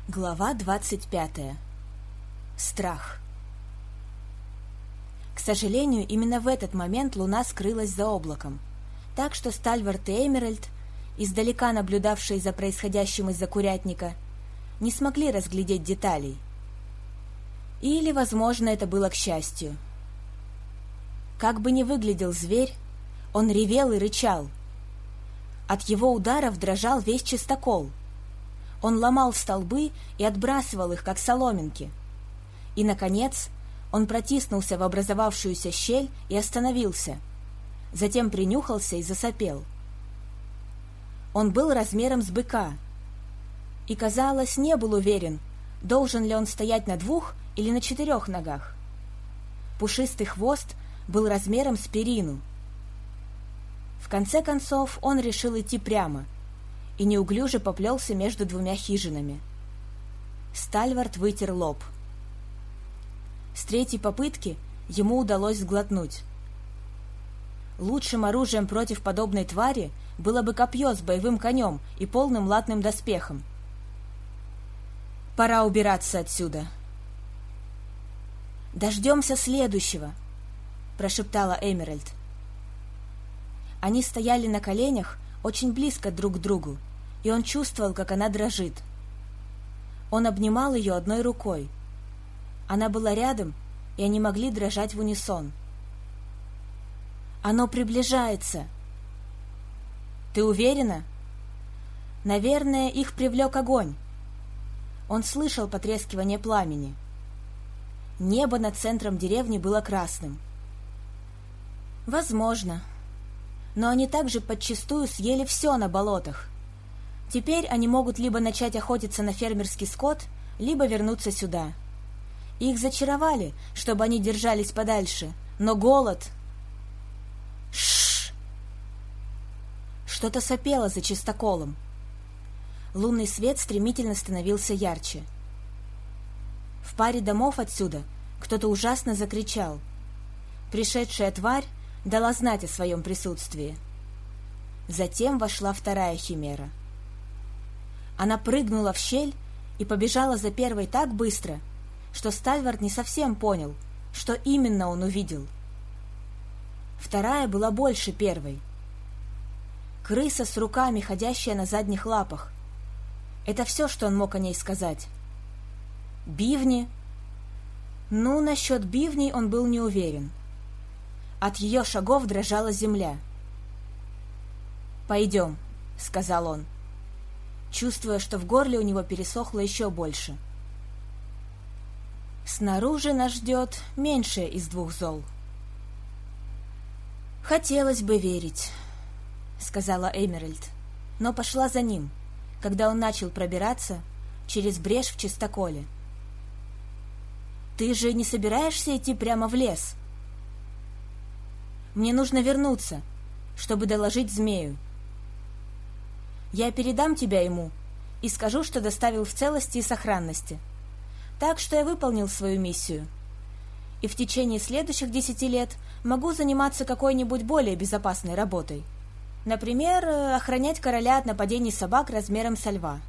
Глава 25. Страх. К сожалению, именно в этот момент луна скрылась за облаком, так что Стальвард и Эмеральд, издалека наблюдавшие за происходящим из-за курятника, не смогли разглядеть деталей. Или, возможно, это было к счастью. Как бы ни выглядел зверь, он ревел и рычал. От его ударов дрожал весь чистокол. Он ломал столбы и отбрасывал их, как соломинки. И, наконец, он протиснулся в образовавшуюся щель и остановился. Затем принюхался и засопел. Он был размером с быка. И, казалось, не был уверен, должен ли он стоять на 2 или на 4 ногах. Пушистый хвост был размером с перину. В конце концов, он решил идти прямо и неуклюже поплелся между 2 хижинами. Стальвард вытер лоб. С 3-й попытки ему удалось сглотнуть. Лучшим оружием против подобной твари было бы копье с боевым конем и полным латным доспехом. «Пора убираться отсюда». «Дождемся следующего», — прошептала Эмеральд. Они стояли на коленях очень близко друг к другу, и он чувствовал, как она дрожит. Он обнимал ее одной рукой. Она была рядом, и они могли дрожать в унисон. «Оно приближается!» «Ты уверена?» «Наверное, их привлек огонь». Он слышал потрескивание пламени. Небо над центром деревни было красным. «Возможно. Но они также подчистую съели все на болотах. Теперь они могут либо начать охотиться на фермерский скот, либо вернуться сюда. Их зачаровали, чтобы они держались подальше, но голод...» Шш! Что-то сопело за чистоколом. Лунный свет стремительно становился ярче. В паре домов отсюда кто-то ужасно закричал. Пришедшая тварь дала знать о своем присутствии. Затем вошла 2-я химера. Она прыгнула в щель и побежала за первой так быстро, что Стальвард не совсем понял, что именно он увидел. 2-я была больше 1-й. Крыса с руками, ходящая на задних лапах. Это все, что он мог о ней сказать. Бивни? Ну, насчет бивней он был не уверен. От ее шагов дрожала земля. «Пойдем», — сказал он, чувствуя, что в горле у него пересохло еще больше. «Снаружи нас ждет меньшее из 2 зол». «Хотелось бы верить», — сказала Эмеральд, но пошла за ним, когда он начал пробираться через брешь в чистоколе. «Ты же не собираешься идти прямо в лес?» «Мне нужно вернуться, чтобы доложить змею. Я передам тебя ему и скажу, что доставил в целости и сохранности. Так что я выполнил свою миссию. И в течение следующих 10 лет могу заниматься какой-нибудь более безопасной работой. Например, охранять короля от нападений собак размером со льва».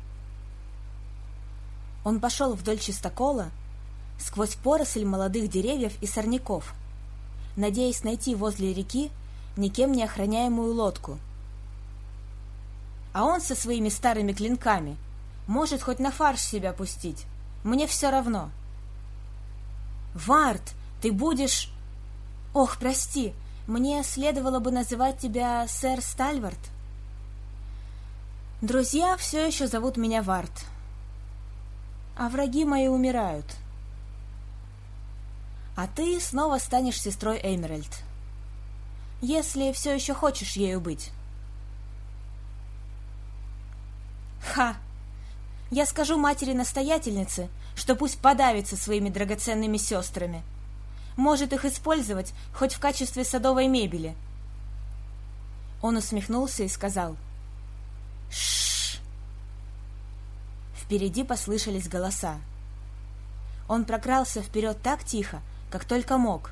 Он пошел вдоль чистокола, сквозь поросль молодых деревьев и сорняков, надеясь найти возле реки никем не охраняемую лодку. А он со своими старыми клинками может хоть на фарш себя пустить. Мне все равно. «Вард, ты будешь...» «Ох, прости, мне следовало бы называть тебя сэр Стальвард». «Друзья все еще зовут меня Вард, а враги мои умирают. А ты снова станешь сестрой Эмеральд, если все еще хочешь ею быть». «Ха! Я скажу матери-настоятельнице, что пусть подавится своими драгоценными сестрами. Может их использовать хоть в качестве садовой мебели». Он усмехнулся и сказал: «Шш!» Впереди послышались голоса. Он прокрался вперед так тихо, как только мог.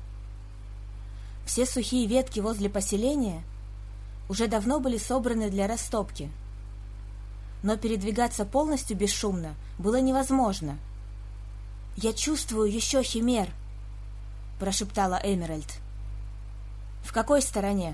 Все сухие ветки возле поселения уже давно были собраны для растопки. но передвигаться полностью бесшумно было невозможно. «Я чувствую еще химер», — прошептала Эмеральд. «В какой стороне?»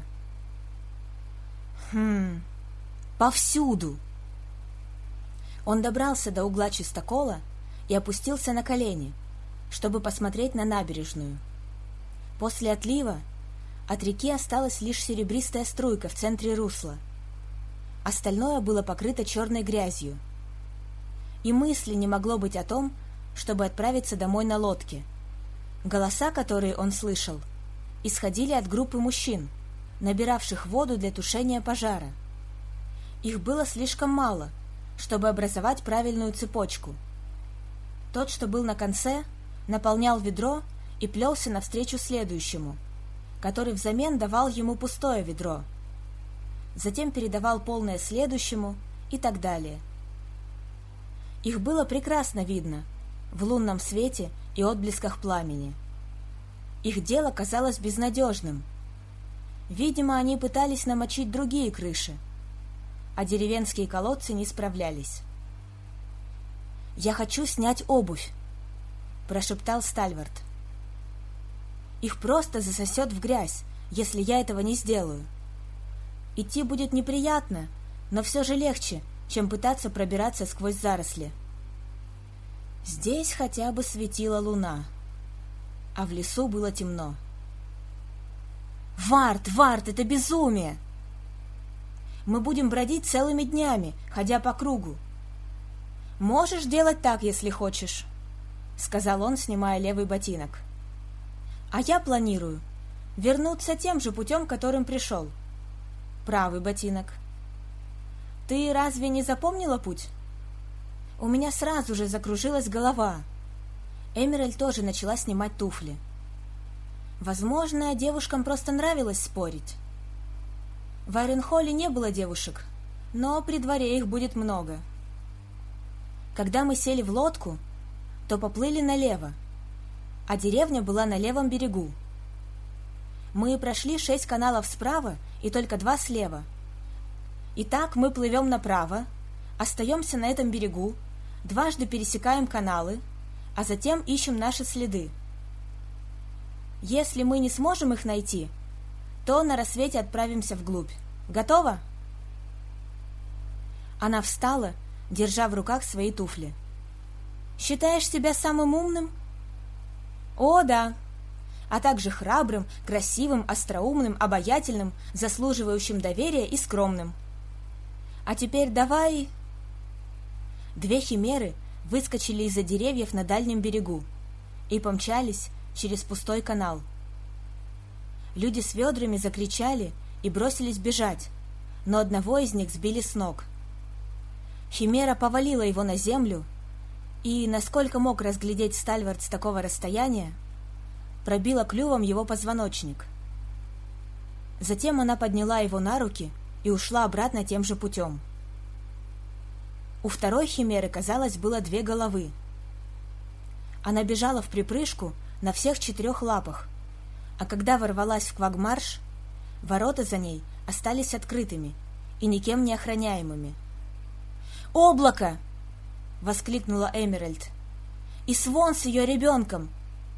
«Повсюду». Он добрался до угла чистокола и опустился на колени, чтобы посмотреть на набережную. После отлива от реки осталась лишь серебристая струйка в центре русла. Остальное было покрыто черной грязью. И мысли не могло быть о том, чтобы отправиться домой на лодке. Голоса, которые он слышал, исходили от группы мужчин, набиравших воду для тушения пожара. Их было слишком мало, чтобы образовать правильную цепочку. Тот, что был на конце, наполнял ведро и плелся навстречу следующему, который взамен давал ему пустое ведро. Затем передавал полное следующему и так далее. Их было прекрасно видно в лунном свете и отблесках пламени. Их дело казалось безнадежным. Видимо, они пытались намочить другие крыши, а деревенские колодцы не справлялись. «Я хочу снять обувь», — прошептал Стальвард. «Их просто засосет в грязь, если я этого не сделаю. Идти будет неприятно, но все же легче, чем пытаться пробираться сквозь заросли. Здесь хотя бы светила луна, а в лесу было темно. Вард, это безумие! Мы будем бродить целыми днями, ходя по кругу. Можешь делать так, если хочешь», — сказал он, снимая левый ботинок. «А я планирую вернуться тем же путем, которым пришел. Правый ботинок. Ты разве не запомнила путь?» У меня сразу же закружилась голова. Эмеральд тоже начала снимать туфли. Возможно, девушкам просто нравилось спорить. В Айренхолле не было девушек, но при дворе их будет много. Когда мы сели в лодку, то поплыли налево, а деревня была на левом берегу. Мы прошли 6 каналов справа и только 2 слева. Итак, мы плывем направо, остаемся на этом берегу, дважды пересекаем каналы, а затем ищем наши следы. Если мы не сможем их найти, то на рассвете отправимся вглубь. Готово?» Она встала, держа в руках свои туфли. «Считаешь себя самым умным?» «О, да, а также храбрым, красивым, остроумным, обаятельным, заслуживающим доверия и скромным. А теперь давай...» 2 химеры выскочили из-за деревьев на дальнем берегу и помчались через пустой канал. Люди с ведрами закричали и бросились бежать, но одного из них сбили с ног. Химера повалила его на землю и, насколько мог разглядеть Стальвард с такого расстояния, пробила клювом его позвоночник. Затем она подняла его на руки и ушла обратно тем же путем. У второй химеры, казалось, было 2 головы. Она бежала вприпрыжку на всех 4 лапах, а когда ворвалась в Квагмарш, ворота за ней остались открытыми и никем не охраняемыми. «Облако!» — воскликнула Эмеральд. «И Свон с ее ребенком!»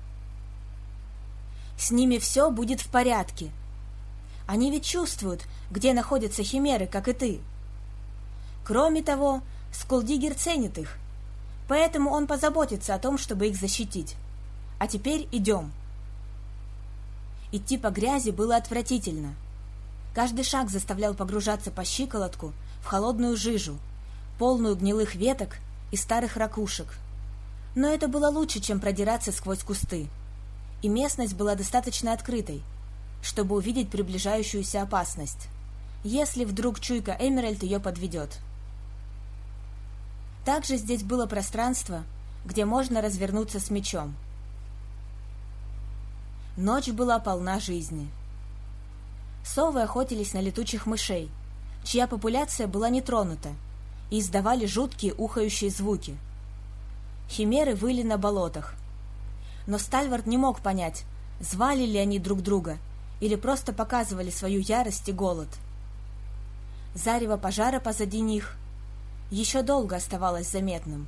«С ними все будет в порядке. Они ведь чувствуют, где находятся химеры, как и ты. Кроме того, Скулдигер ценит их, поэтому он позаботится о том, чтобы их защитить. А теперь идем». Идти по грязи было отвратительно. Каждый шаг заставлял погружаться по щиколотку в холодную жижу, полную гнилых веток и старых ракушек. Но это было лучше, чем продираться сквозь кусты, и местность была достаточно открытой, чтобы увидеть приближающуюся опасность, если вдруг чуйка Эмеральд ее подведет. Также здесь было пространство, где можно развернуться с мечом. Ночь была полна жизни. Совы охотились на летучих мышей, чья популяция была не тронута, и издавали жуткие ухающие звуки. Химеры выли на болотах. Но Стальвард не мог понять, звали ли они друг друга или просто показывали свою ярость и голод. Зарево пожара позади них, еще долго оставалось заметным.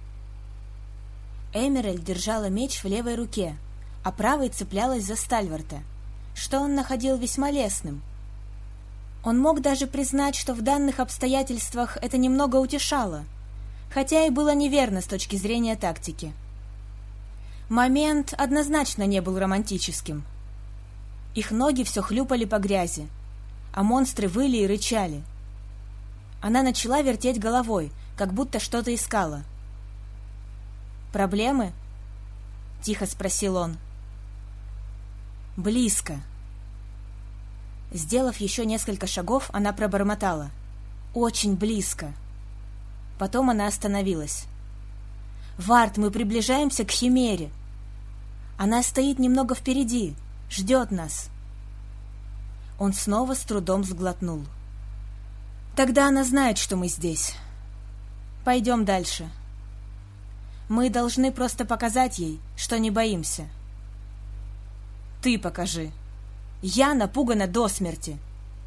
Эмеральд держала меч в левой руке, а правой цеплялась за Стальварта, что он находил весьма лестным. Он мог даже признать, что в данных обстоятельствах это немного утешало, хотя и было неверно с точки зрения тактики. Момент однозначно не был романтическим. Их ноги все хлюпали по грязи, а монстры выли и рычали. Она начала вертеть головой, как будто что-то искала. «Проблемы?» — тихо спросил он. «Близко». Сделав еще несколько шагов, она пробормотала: «Очень близко». Потом она остановилась. «Вард, мы приближаемся к Химере. Она стоит немного впереди, ждет нас». Он снова с трудом сглотнул. «Тогда она знает, что мы здесь. Пойдем дальше. Мы должны просто показать ей, что не боимся». «Ты покажи. Я напугана до смерти».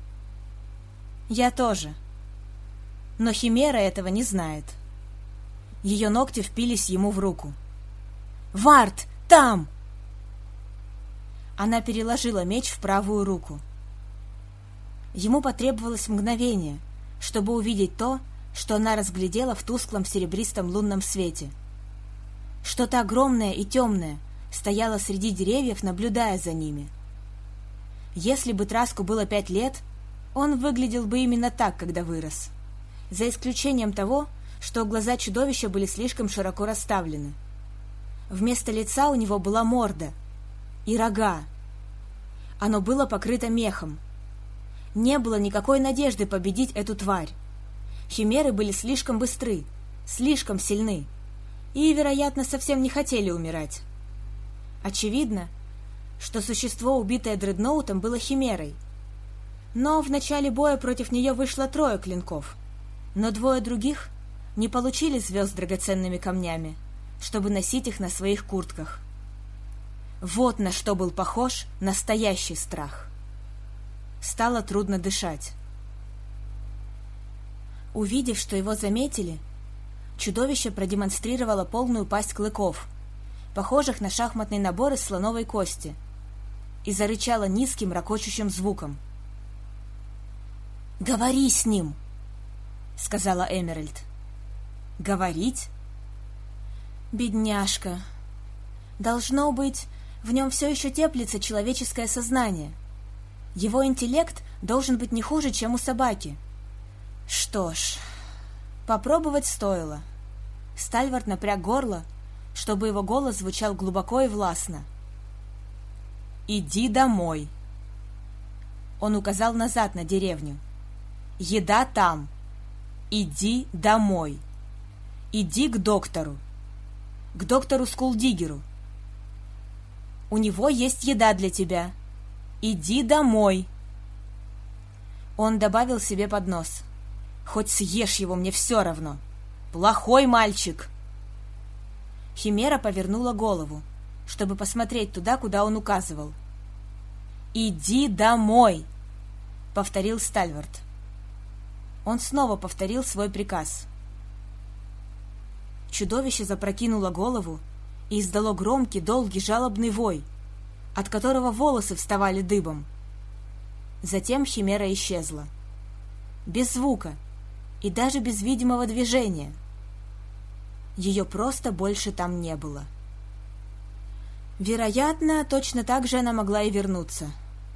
«Я тоже. Но Химера этого не знает». Ее ногти впились ему в руку. «Вард, там!» Она переложила меч в правую руку. Ему потребовалось мгновение, чтобы увидеть то, что она разглядела в тусклом серебристом лунном свете. Что-то огромное и темное стояло среди деревьев, наблюдая за ними. Если бы Траску было 5 лет, он выглядел бы именно так, когда вырос, за исключением того, что глаза чудовища были слишком широко расставлены. Вместо лица у него была морда и рога. Оно было покрыто мехом. Не было никакой надежды победить эту тварь. Химеры были слишком быстры, слишком сильны и, вероятно, совсем не хотели умирать. Очевидно, что существо, убитое дредноутом, было химерой. Но в начале боя против нее вышло 3 клинков, но 2 других не получили звезд драгоценными камнями, чтобы носить их на своих куртках. Вот на что был похож настоящий страх. Стало трудно дышать. Увидев, что его заметили, чудовище продемонстрировало полную пасть клыков, похожих на шахматный набор из слоновой кости, и зарычало низким ракочущим звуком. «Говори с ним!» — сказала Эмеральд. «Говорить?» «Бедняжка! Должно быть, в нем все еще теплится человеческое сознание. Его интеллект должен быть не хуже, чем у собаки. Что ж, попробовать стоило». Стальвард напряг горло, чтобы его голос звучал глубоко и властно. «Иди домой!» Он указал назад на деревню. «Еда там! Иди домой! Иди к доктору Скулдигеру. У него есть еда для тебя. Иди домой!» Он добавил себе под нос: «Хоть съешь его, мне все равно. Плохой мальчик!» Химера повернула голову, чтобы посмотреть туда, куда он указывал. «Иди домой!» — повторил Стальвард. Он снова повторил свой приказ. Чудовище запрокинуло голову и издало громкий, долгий, жалобный вой, от которого волосы вставали дыбом. Затем химера исчезла. Без звука и даже без видимого движения. Ее просто больше там не было. Вероятно, точно так же она могла и вернуться.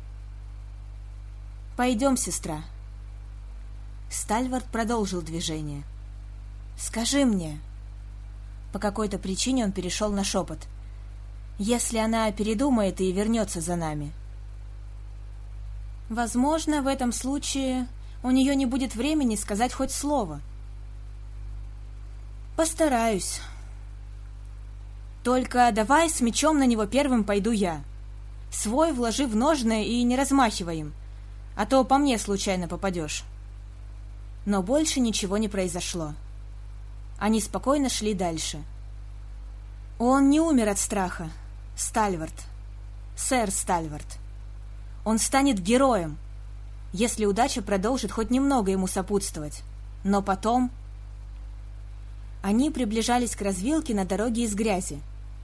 «Пойдем, сестра». Стальвард продолжил движение. «Скажи мне...» По какой-то причине он перешел на шепот. «Если она передумает и вернется за нами...» Возможно, в этом случае у нее не будет времени сказать хоть слово. «Постараюсь. Только давай с мечом на него первым пойду я. Свой вложи в ножны и не размахивай им, а то по мне случайно попадешь». Но больше ничего не произошло. Они спокойно шли дальше. Он не умер от страха, Стальвард. Сэр Стальвард. Он станет героем, если удача продолжит хоть немного ему сопутствовать. Но потом... Они приближались к развилке на дороге из грязи.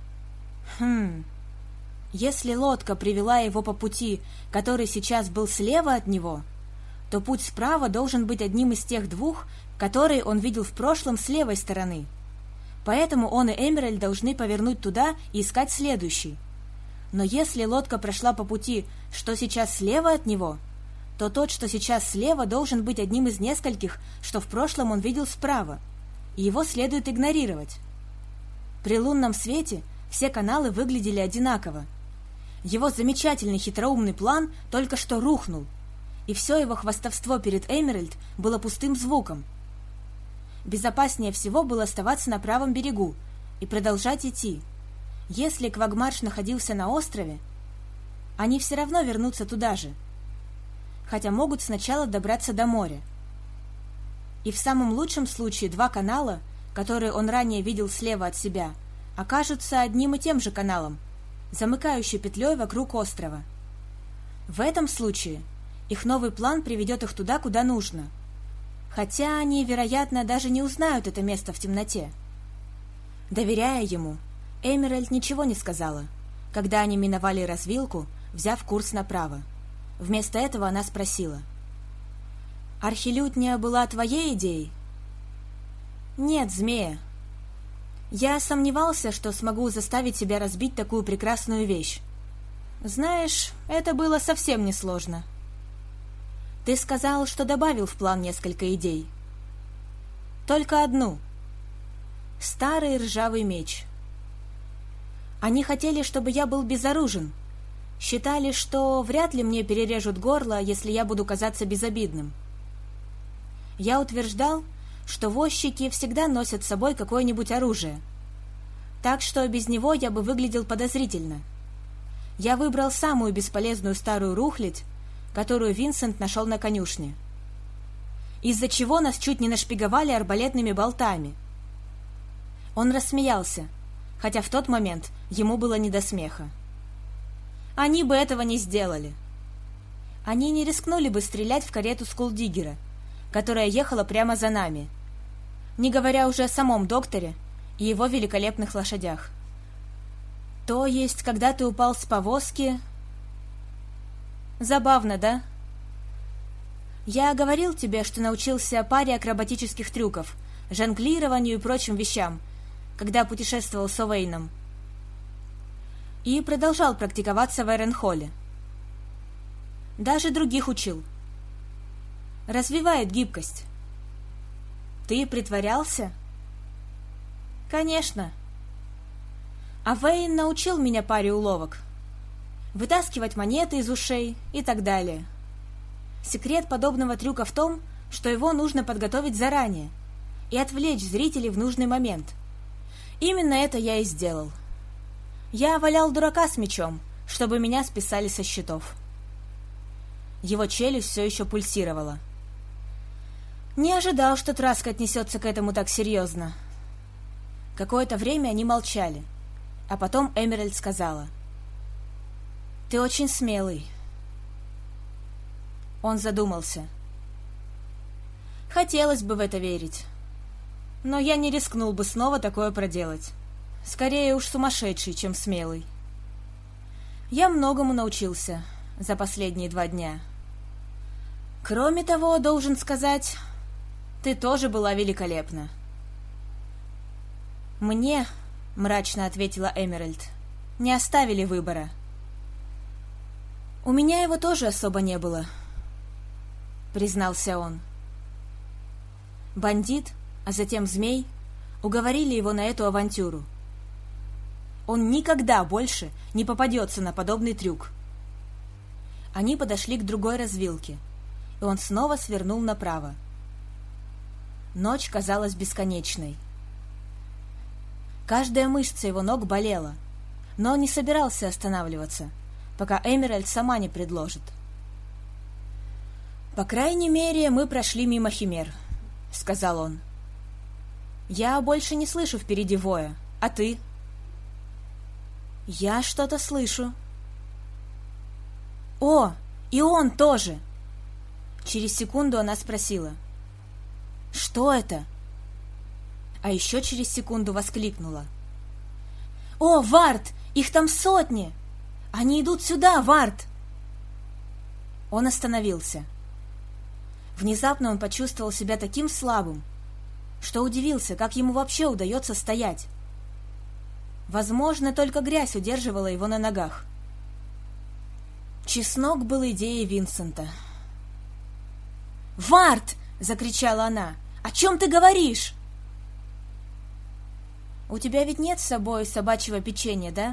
Если лодка привела его по пути, который сейчас был слева от него, то путь справа должен быть одним из тех двух, которые он видел в прошлом с левой стороны. Поэтому он и Эмеральд должны повернуть туда и искать следующий. Но если лодка прошла по пути, что сейчас слева от него, то тот, что сейчас слева, должен быть одним из нескольких, что в прошлом он видел справа, и его следует игнорировать. При лунном свете все каналы выглядели одинаково. Его замечательный хитроумный план только что рухнул, и все его хвастовство перед Эмеральд было пустым звуком. Безопаснее всего было оставаться на правом берегу и продолжать идти. Если Квагмарш находился на острове, они все равно вернутся туда же, хотя могут сначала добраться до моря. И в самом лучшем случае два канала, которые он ранее видел слева от себя, окажутся одним и тем же каналом, замыкающей петлей вокруг острова. В этом случае их новый план приведет их туда, куда нужно, хотя они, вероятно, даже не узнают это место в темноте. Доверяя ему, Эмеральд ничего не сказала, когда они миновали развилку, взяв курс направо. Вместо этого она спросила: «Архилютня была твоей идеей?» «Нет, змея. Я сомневался, что смогу заставить себя разбить такую прекрасную вещь. Знаешь, это было совсем несложно. Ты сказал, что добавил в план несколько идей. Только одну. Старый ржавый меч. Они хотели, чтобы я был безоружен. Считали, что вряд ли мне перережут горло, если я буду казаться безобидным. Я утверждал, что возчики всегда носят с собой какое-нибудь оружие, так что без него я бы выглядел подозрительно. Я выбрал самую бесполезную старую рухлядь, которую Винсент нашел на конюшне, из-за чего нас чуть не нашпиговали арбалетными болтами. Он рассмеялся, хотя в тот момент ему было не до смеха. Они бы этого не сделали. Они не рискнули бы стрелять в карету Скулдиггера, которая ехала прямо за нами, не говоря уже о самом докторе и его великолепных лошадях. То есть, когда ты упал с повозки... Забавно, да? Я говорил тебе, что научился паре акробатических трюков, жонглированию и прочим вещам, когда путешествовал с Овейном. И продолжал практиковаться в Эренхолле. Даже других учил. Развивает гибкость. Ты притворялся? Конечно. А Вейн научил меня паре уловок. Вытаскивать монеты из ушей и так далее. Секрет подобного трюка в том, что его нужно подготовить заранее и отвлечь зрителей в нужный момент. Именно это я и сделал. Я валял дурака с мечом, чтобы меня списали со счетов. Его челюсть все еще пульсировала. Не ожидал, что Траск отнесется к этому так серьезно. Какое-то время они молчали, а потом Эмеральд сказала: «Ты очень смелый». Он задумался. «Хотелось бы в это верить, но я не рискнул бы снова такое проделать. Скорее уж сумасшедший, чем смелый. Я многому научился за последние 2 дня. Кроме того, должен сказать, ты тоже была великолепна». «Мне, — мрачно ответила Эмеральд, — не оставили выбора». «У меня его тоже особо не было», — признался он. Бандит, а затем змей, уговорили его на эту авантюру. Он никогда больше не попадется на подобный трюк. Они подошли к другой развилке, и он снова свернул направо. Ночь казалась бесконечной. Каждая мышца его ног болела, но он не собирался останавливаться, пока Эмеральд сама не предложит. «По крайней мере, мы прошли мимо химер», — сказал он. «Я больше не слышу впереди воя, а ты?» «Я что-то слышу». «О, и он тоже!» Через секунду она спросила: «Что это?» а еще через секунду воскликнула: «О, Вард! Их там сотни! Они идут сюда, Вард!» Он остановился. Внезапно он почувствовал себя таким слабым, что удивился, как ему вообще удается стоять. Возможно, только грязь удерживала его на ногах. Чеснок был идеей Винсента. «Вард!» — закричала она. «О чем ты говоришь?» «У тебя ведь нет с собой собачьего печенья, да?»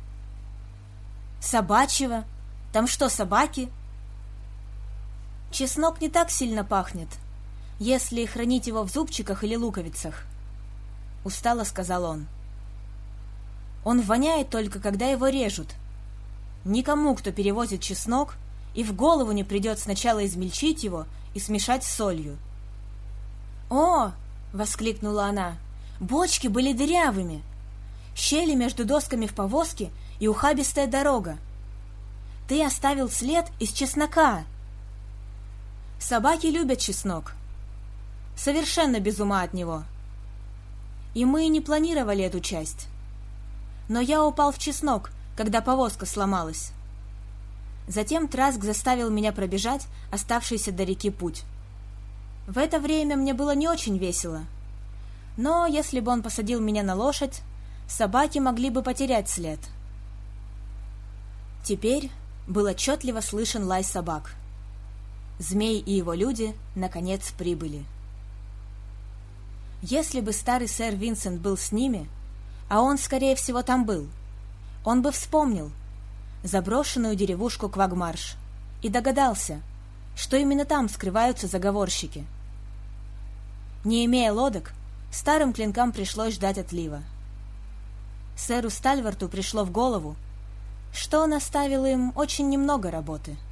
«Собачьего? Там что, собаки?» «Чеснок не так сильно пахнет, если хранить его в зубчиках или луковицах», — устало сказал он. «Он воняет только, когда его режут. Никому, кто перевозит чеснок, и в голову не придет сначала измельчить его и смешать с солью». «О!» — воскликнула она. «Бочки были дырявыми, щели между досками в повозке и ухабистая дорога. Ты оставил след из чеснока». «Собаки любят чеснок. Совершенно без ума от него. И мы не планировали эту часть. Но я упал в чеснок, когда повозка сломалась. Затем Траск заставил меня пробежать оставшийся до реки путь. В это время мне было не очень весело. Но если бы он посадил меня на лошадь, собаки могли бы потерять след». Теперь был отчетливо слышен лай собак. Змей и его люди, наконец, прибыли. Если бы старый сэр Винсент был с ними, а он, скорее всего, там был, он бы вспомнил заброшенную деревушку Квагмарш и догадался, что именно там скрываются заговорщики. Не имея лодок, старым клинкам пришлось ждать отлива. Сэру Стальварту пришло в голову, что он оставил им очень немного работы —